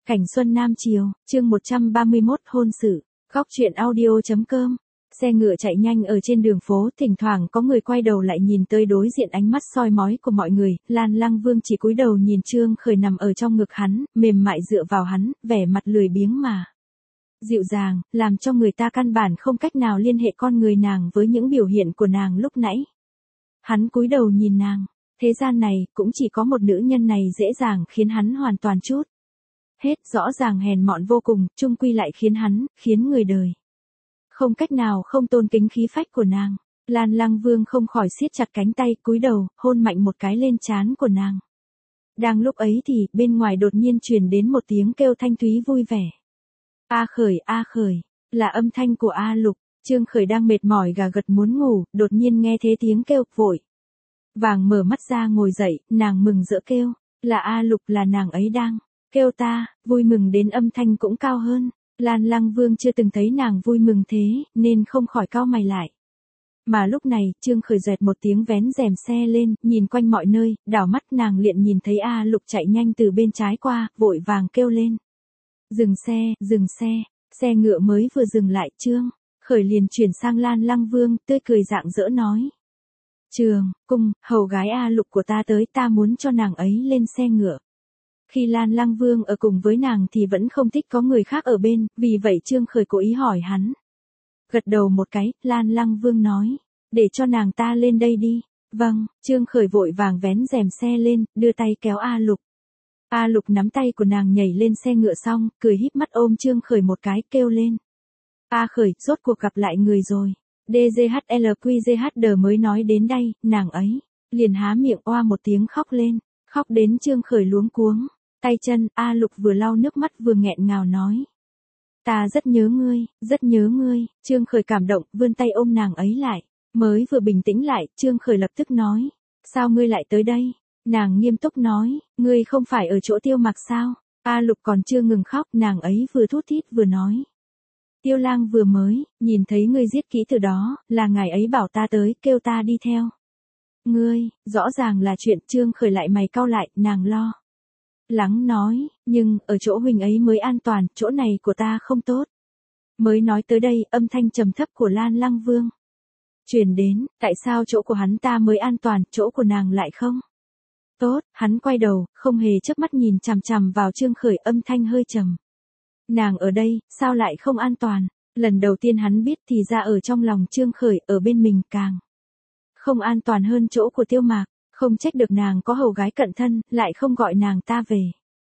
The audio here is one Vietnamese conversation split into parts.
Cảnh xuân Nam Chiều, chương 131 hôn sự, góc truyện audio.com. Xe ngựa chạy nhanh ở trên đường phố, thỉnh thoảng có người quay đầu lại nhìn tới đối diện ánh mắt soi mói của mọi người. Lan Lăng Vương chỉ cúi đầu nhìn Trương Khởi nằm ở trong ngực hắn, mềm mại dựa vào hắn, vẻ mặt lười biếng mà dịu dàng, làm cho người ta căn bản không cách nào liên hệ con người nàng với những biểu hiện của nàng lúc nãy. Hắn cúi đầu nhìn nàng, thế gian này cũng chỉ có một nữ nhân này dễ dàng khiến hắn hoàn toàn chút hết, rõ ràng hèn mọn vô cùng, chung quy lại khiến người đời không cách nào không tôn kính khí phách của nàng. Lan Lăng Vương không khỏi siết chặt cánh tay, cúi đầu, hôn mạnh một cái lên trán của nàng. Đang lúc ấy thì, bên ngoài đột nhiên truyền đến một tiếng kêu thanh thúy vui vẻ. A Khởi, là âm thanh của A Lục. Trương Khởi đang mệt mỏi gà gật muốn ngủ, đột nhiên nghe thế tiếng kêu, vội vàng mở mắt ra ngồi dậy, nàng mừng rỡ kêu, là A Lục, là nàng ấy đang kêu ta, vui mừng đến âm thanh cũng cao hơn. Lan Lăng Vương chưa từng thấy nàng vui mừng thế, nên không khỏi cau mày lại. Mà lúc này, Trương Khởi dẹt một tiếng vén rèm xe lên, nhìn quanh mọi nơi, đảo mắt nàng liền nhìn thấy A Lục chạy nhanh từ bên trái qua, vội vàng kêu lên. Dừng xe, xe ngựa mới vừa dừng lại, Trương Khởi liền chuyển sang Lan Lăng Vương, tươi cười rạng rỡ nói. Trường, cung, hầu gái A Lục của ta tới, ta muốn cho nàng ấy lên xe ngựa. Khi Lan Lăng Vương ở cùng với nàng thì vẫn không thích có người khác ở bên, vì vậy Trương Khởi cố ý hỏi hắn. Gật đầu một cái, Lan Lăng Vương nói, để cho nàng ta lên đây đi. Vâng, Trương Khởi vội vàng vén rèm xe lên, đưa tay kéo A Lục. A Lục nắm tay của nàng nhảy lên xe ngựa xong, cười híp mắt ôm Trương Khởi một cái, kêu lên. A Khởi, rốt cuộc gặp lại người rồi. DGHLQGHD mới nói đến đây, nàng ấy liền há miệng oa một tiếng khóc lên, khóc đến Trương Khởi luống cuống. Tay chân, A Lục vừa lau nước mắt vừa nghẹn ngào nói. Ta rất nhớ ngươi, Trương Khởi cảm động, vươn tay ôm nàng ấy lại. Mới vừa bình tĩnh lại, Trương Khởi lập tức nói. Sao ngươi lại tới đây? Nàng nghiêm túc nói, ngươi không phải ở chỗ Tiêu Mặc sao? A Lục còn chưa ngừng khóc, nàng ấy vừa thút thít vừa nói. Tiêu lang vừa mới, nhìn thấy ngươi giết kỹ từ đó, là ngài ấy bảo ta tới, kêu ta đi theo. Ngươi, rõ ràng là chuyện. Trương Khởi lại mày cau lại, nàng lo lắng nói, nhưng, ở chỗ huynh ấy mới an toàn, chỗ này của ta không tốt. Mới nói tới đây, âm thanh trầm thấp của Lan Lăng Vương truyền đến, tại sao chỗ của hắn ta mới an toàn, chỗ của nàng lại không tốt? Hắn quay đầu, không hề chớp mắt nhìn chằm chằm vào Trương Khởi, âm thanh hơi trầm. Nàng ở đây, sao lại không an toàn? Lần đầu tiên hắn biết thì ra ở trong lòng Trương Khởi, ở bên mình càng không an toàn hơn chỗ của Tiêu Mạc. Không trách được nàng có hầu gái cận thân, lại không gọi nàng ta về.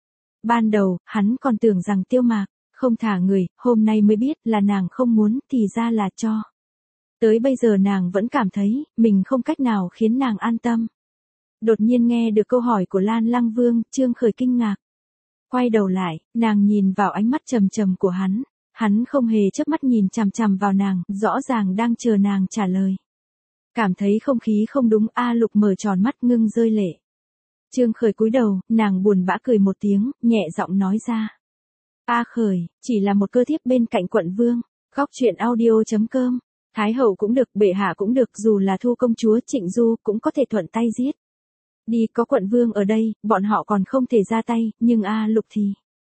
Ban đầu, hắn còn tưởng rằng Tiêu Mạc không thả người, hôm nay mới biết là nàng không muốn, thì ra là cho. Tới bây giờ nàng vẫn cảm thấy, mình không cách nào khiến nàng an tâm. Đột nhiên nghe được câu hỏi của Lan Lăng Vương, Trương Khởi kinh ngạc. Quay đầu lại, nàng nhìn vào ánh mắt trầm trầm của hắn. Hắn không hề chớp mắt nhìn chằm chằm vào nàng, rõ ràng đang chờ nàng trả lời. Cảm thấy không khí không đúng, A Lục mở tròn mắt ngưng rơi lệ. Trương Khởi cúi đầu, nàng buồn bã cười một tiếng, nhẹ giọng nói ra. A Khởi, chỉ là một cơ thiếp bên cạnh quận vương. Góc truyện audio.com. Thái hậu cũng được, bệ hạ cũng được, dù là Thu công chúa, Trịnh Du cũng có thể thuận tay giết. Đi, có quận vương ở đây, bọn họ còn không thể ra tay, nhưng A Lục thì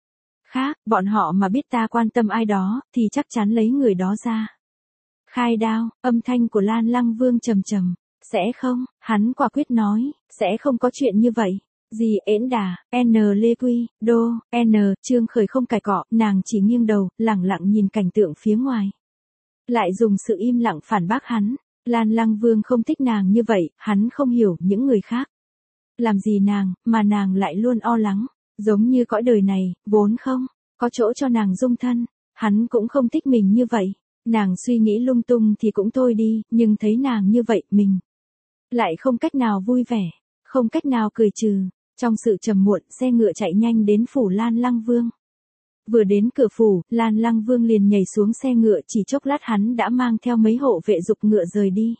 khác, bọn họ mà biết ta quan tâm ai đó, thì chắc chắn lấy người đó ra khai đao. Âm thanh của Lan Lăng Vương trầm trầm. Sẽ không, hắn quả quyết nói, sẽ không có chuyện như vậy. Gì ễn đà, N Lê Quy, Đô, N, Trương Khởi không cãi cọ, nàng chỉ nghiêng đầu, lẳng lặng nhìn cảnh tượng phía ngoài. Lại dùng sự im lặng phản bác hắn. Lan Lăng Vương không thích nàng như vậy, hắn không hiểu những người khác làm gì nàng, mà nàng lại luôn o lắng. Giống như cõi đời này, vốn không có chỗ cho nàng dung thân. Hắn cũng không thích mình như vậy. Nàng suy nghĩ lung tung thì cũng thôi đi, nhưng thấy nàng như vậy, mình lại không cách nào vui vẻ, không cách nào cười trừ. Trong sự trầm muộn, xe ngựa chạy nhanh đến phủ Lan Lăng Vương. Vừa đến cửa phủ, Lan Lăng Vương liền nhảy xuống xe ngựa, chỉ chốc lát hắn đã mang theo mấy hộ vệ giục ngựa rời đi.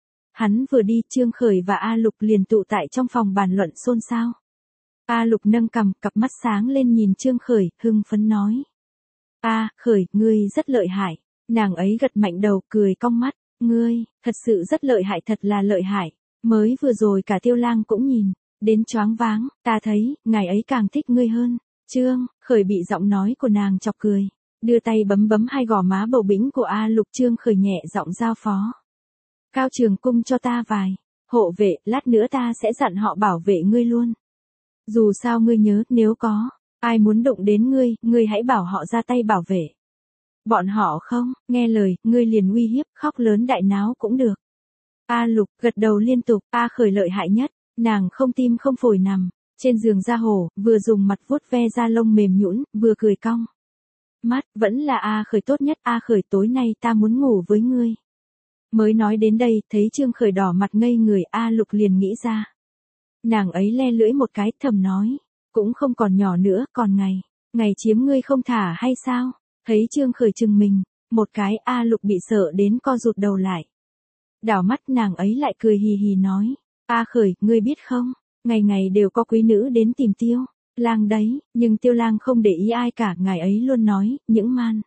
Hắn vừa đi, Trương Khởi và A Lục liền tụ tại trong phòng bàn luận xôn xao. A Lục nâng cằm, cặp mắt sáng lên nhìn Trương Khởi, hưng phấn nói. A Khởi, ngươi rất lợi hại. Nàng ấy gật mạnh đầu, cười cong mắt. Ngươi, thật sự rất lợi hại, thật là lợi hại. Mới vừa rồi cả Tiêu lang cũng nhìn đến choáng váng, ta thấy, ngài ấy càng thích ngươi hơn. Trương Khởi bị giọng nói của nàng chọc cười. Đưa tay bấm bấm hai gò má bầu bĩnh của A Lục. Trương Khởi nhẹ giọng giao phó. Cao Trường Cung cho ta vài hộ vệ, lát nữa ta sẽ dặn họ bảo vệ ngươi luôn. Dù sao ngươi nhớ, nếu có ai muốn đụng đến ngươi, ngươi hãy bảo họ ra tay bảo vệ. Bọn họ không nghe lời, ngươi liền uy hiếp, khóc lớn đại náo cũng được. A Lục gật đầu liên tục. A Khởi lợi hại nhất, nàng không tim không phổi nằm trên giường da hổ, vừa dùng mặt vuốt ve da lông mềm nhũn, vừa cười cong mắt. Vẫn là A Khởi tốt nhất. A Khởi, tối nay ta muốn ngủ với ngươi. Mới nói đến đây, thấy Trương Khởi đỏ mặt ngây người, A Lục liền nghĩ ra. Nàng ấy le lưỡi một cái, thầm nói, cũng không còn nhỏ nữa, còn ngày chiếm ngươi không thả hay sao? Thấy Trương Khởi chừng mình một cái, A Lục bị sợ đến co rụt đầu lại. Đảo mắt nàng ấy lại cười hì hì nói, A Khởi, ngươi biết không, ngày ngày đều có quý nữ đến tìm Tiêu Lang đấy, nhưng Tiêu Lang không để ý ai cả, ngài ấy luôn nói, những man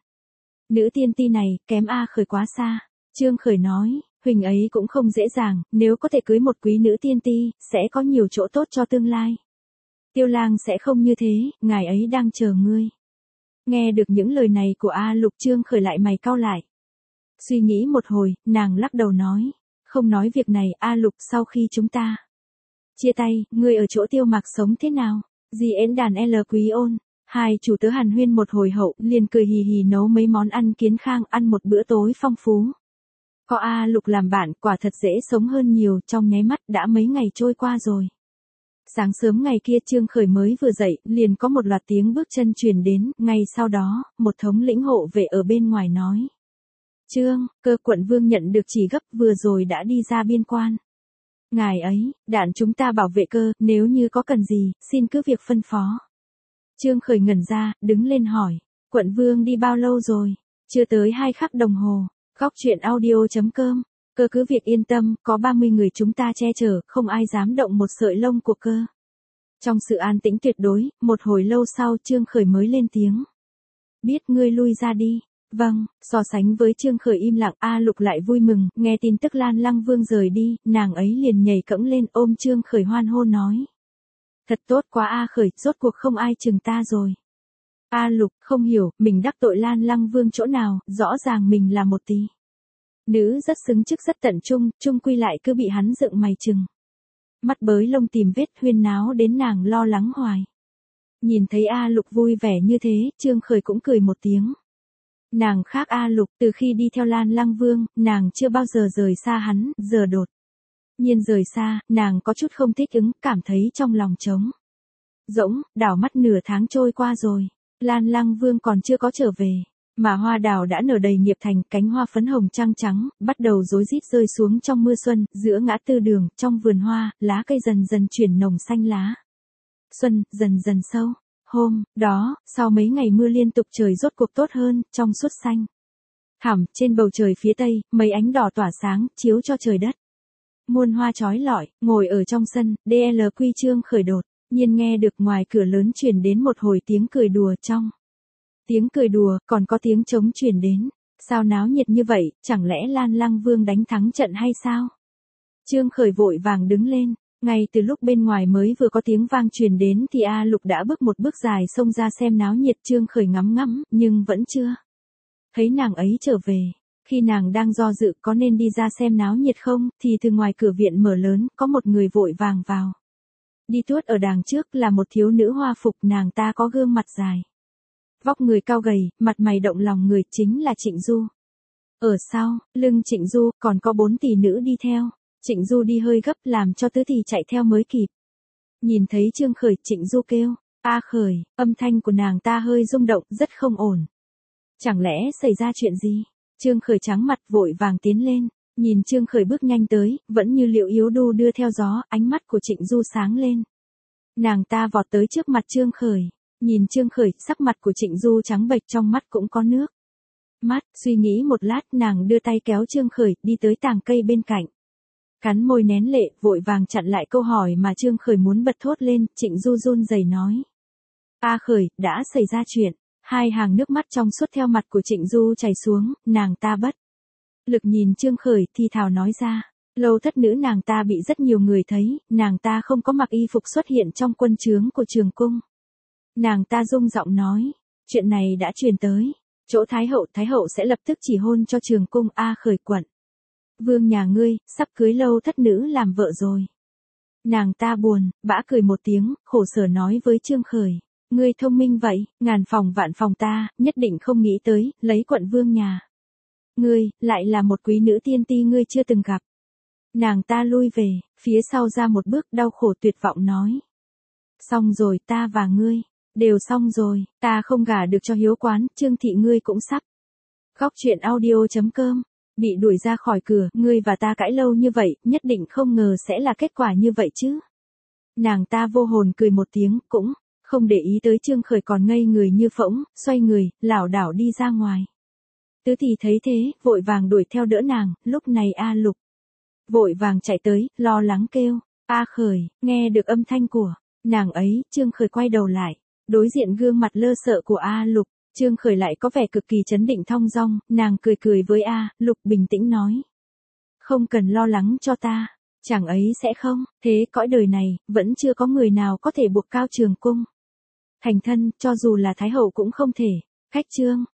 nữ tiên ti này, kém A Khởi quá xa. Trương Khởi nói, huynh ấy cũng không dễ dàng, nếu có thể cưới một quý nữ tiên ti, sẽ có nhiều chỗ tốt cho tương lai. Tiêu Lang sẽ không như thế, ngài ấy đang chờ ngươi. Nghe được những lời này của A Lục, Trương Khởi lại mày cau lại. Suy nghĩ một hồi, nàng lắc đầu nói, không nói việc này. A Lục, sau khi chúng ta chia tay, ngươi ở chỗ Tiêu Mạc sống thế nào? Dì ến đàn L Quý Ôn. Hai chủ tớ hàn huyên một hồi hậu, liền cười hì hì nấu mấy món ăn kiến khang, ăn một bữa tối phong phú. Có A Lục làm bạn, quả thật dễ sống hơn nhiều. Trong nháy mắt đã mấy ngày trôi qua rồi. Sáng sớm ngày kia, Trương Khởi mới vừa dậy, liền có một loạt tiếng bước chân truyền đến. Ngay sau đó, một thống lĩnh hộ vệ ở bên ngoài nói, Trương, Cơ quận vương nhận được chỉ gấp, vừa rồi đã đi ra biên quan. Ngài ấy, đạn chúng ta bảo vệ Cơ, nếu như có cần gì, xin cứ việc phân phó. Trương Khởi ngẩn ra, đứng lên hỏi, quận vương đi bao lâu rồi? Chưa tới 2 khắc đồng hồ. Góc truyện audio.com. Cơ cứ việc yên tâm, có 30 người chúng ta che chở, không ai dám động một sợi lông của Cơ. Trong sự an tĩnh tuyệt đối, một hồi lâu sau, Trương Khởi mới lên tiếng. Biết, ngươi lui ra đi. Vâng. So sánh với Trương Khởi im lặng, A Lục lại vui mừng, nghe tin tức Lan Lăng Vương rời đi, nàng ấy liền nhảy cẫng lên, ôm Trương Khởi hoan hô nói. Thật tốt quá A Khởi, rốt cuộc không ai chừng ta rồi. A Lục không hiểu, mình đắc tội Lan Lăng Vương chỗ nào, rõ ràng mình là một tí nữ rất xứng chức rất tận trung, chung quy lại cứ bị hắn dựng mày chừng. Mắt bới lông tìm vết, huyên náo đến nàng lo lắng hoài. Nhìn thấy A Lục vui vẻ như thế, Trương Khởi cũng cười một tiếng. Nàng khác A Lục, từ khi đi theo Lan Lăng Vương, nàng chưa bao giờ rời xa hắn, giờ đột nhiên rời xa, nàng có chút không thích ứng, cảm thấy trong lòng trống rỗng. Đảo mắt nửa tháng trôi qua rồi, Lan Lăng Vương còn chưa có trở về, mà hoa đào đã nở đầy nghiệp thành, cánh hoa phấn hồng trăng trắng, bắt đầu rối rít rơi xuống trong mưa xuân. Giữa ngã tư đường, trong vườn hoa, lá cây dần dần chuyển nồng xanh lá xuân, dần dần sâu. Hôm đó, sau mấy ngày mưa liên tục, trời rốt cuộc tốt hơn, trong suốt xanh thẳm, trên bầu trời phía tây, mấy ánh đỏ tỏa sáng, chiếu cho trời đất muôn hoa chói lọi. Ngồi ở trong sân, DLQ Trương Khởi đột nhiên nghe được ngoài cửa lớn truyền đến một hồi tiếng cười đùa. Trong tiếng cười đùa, còn có tiếng trống truyền đến. Sao náo nhiệt như vậy, chẳng lẽ Lan Lăng Vương đánh thắng trận hay sao? Trương Khởi vội vàng đứng lên. Ngay từ lúc bên ngoài mới vừa có tiếng vang truyền đến thì A Lục đã bước một bước dài xông ra xem náo nhiệt. Trương Khởi ngắm ngắm, nhưng vẫn chưa thấy nàng ấy trở về. Khi nàng đang do dự có nên đi ra xem náo nhiệt không, thì từ ngoài cửa viện mở lớn, có một người vội vàng vào. Đi tuốt ở đàng trước là một thiếu nữ hoa phục, nàng ta có gương mặt dài, vóc người cao gầy, mặt mày động lòng người, chính là Trịnh Du. Ở sau lưng Trịnh Du, còn có 4 tỷ nữ đi theo. Trịnh Du đi hơi gấp, làm cho tứ tỷ chạy theo mới kịp. Nhìn thấy Trương Khởi, Trịnh Du kêu, A Khởi, âm thanh của nàng ta hơi rung động, rất không ổn. Chẳng lẽ xảy ra chuyện gì? Trương Khởi trắng mặt vội vàng tiến lên, nhìn Trương Khởi bước nhanh tới, vẫn như liệu yếu đu đưa theo gió, ánh mắt của Trịnh Du sáng lên. Nàng ta vọt tới trước mặt Trương Khởi, nhìn Trương Khởi, sắc mặt của Trịnh Du trắng bệch, trong mắt cũng có nước mắt. Suy nghĩ một lát, nàng đưa tay kéo Trương Khởi, đi tới tàng cây bên cạnh. Cắn môi nén lệ, vội vàng chặn lại câu hỏi mà Trương Khởi muốn bật thốt lên. Trịnh Du run rẩy nói. A Khởi, đã xảy ra chuyện. Hai hàng nước mắt trong suốt theo mặt của Trịnh Du chảy xuống, nàng ta bất lực nhìn Trương Khởi, thì thào nói ra. Lâu thất nữ nàng ta bị rất nhiều người thấy, nàng ta không có mặc y phục xuất hiện trong quân trướng của Trường Cung. Nàng ta rung giọng nói, chuyện này đã truyền tới. Chỗ Thái hậu sẽ lập tức chỉ hôn cho Trường Cung A Khởi quận. Vương nhà ngươi, sắp cưới Lâu thất nữ làm vợ rồi. Nàng ta buồn, bã cười một tiếng, khổ sở nói với Trương Khởi. Ngươi thông minh vậy, ngàn phòng vạn phòng ta, nhất định không nghĩ tới, lấy quận vương nhà. Ngươi, lại là một quý nữ tiên ti ngươi chưa từng gặp. Nàng ta lui về, phía sau ra một bước đau khổ tuyệt vọng nói. Xong rồi ta và ngươi, đều xong rồi, ta không gả được cho Hiếu Quán, Trương thị ngươi cũng sắp. Khóc chuyện audio.com, bị đuổi ra khỏi cửa, ngươi và ta cãi lâu như vậy, nhất định không ngờ sẽ là kết quả như vậy chứ. Nàng ta vô hồn cười một tiếng, cũng không để ý tới Trương Khởi còn ngây người như phỗng, xoay người, lảo đảo đi ra ngoài. Tứ thì thấy thế, vội vàng đuổi theo đỡ nàng, lúc này A Lục vội vàng chạy tới, lo lắng kêu, A Khởi, nghe được âm thanh của nàng ấy, Trương Khởi quay đầu lại, đối diện gương mặt lơ sợ của A Lục, Trương Khởi lại có vẻ cực kỳ trấn định thong dong, nàng cười cười với A Lục bình tĩnh nói. Không cần lo lắng cho ta, chàng ấy sẽ không, thế cõi đời này, vẫn chưa có người nào có thể buộc Cao Trường Cung thành thân, cho dù là Thái hậu cũng không thể. Khách Trương